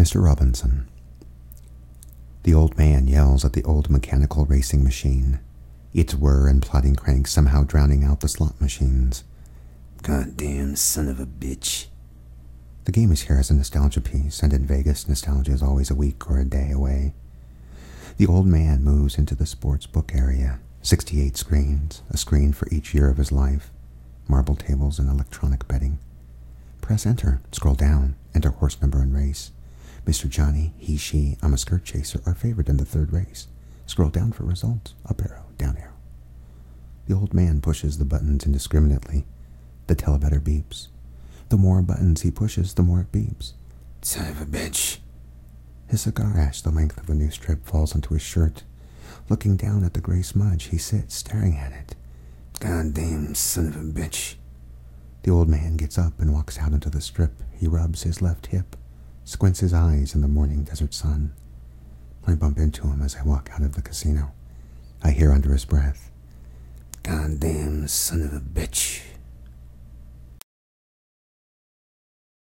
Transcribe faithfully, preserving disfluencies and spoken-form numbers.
Mister Robinson. The old man yells at the old mechanical racing machine, its whir and plodding cranks somehow drowning out the slot machines. Goddamn son of a bitch. The game is here as a nostalgia piece, and in Vegas, nostalgia is always a week or a day away. The old man moves into the sports book area. Sixty-eight screens, a screen for each year of his life, marble tables and electronic betting. Press enter, scroll down, enter horse number and race. Mister Johnny, he, she, I'm a skirt chaser are favored in the third race. Scroll down for results, up arrow, down arrow. The old man pushes the buttons indiscriminately. The telebetter beeps. The more buttons he pushes, the more it beeps. Son of a bitch. His cigar ash the length of a new strip falls onto his shirt. Looking down at the gray smudge, he sits, staring at it. Goddamn son of a bitch. The old man gets up and walks out into the strip. He rubs his left hip, squints his eyes in the morning desert sun. I bump into him as I walk out of the casino. I hear under his breath, Goddamn son of a bitch.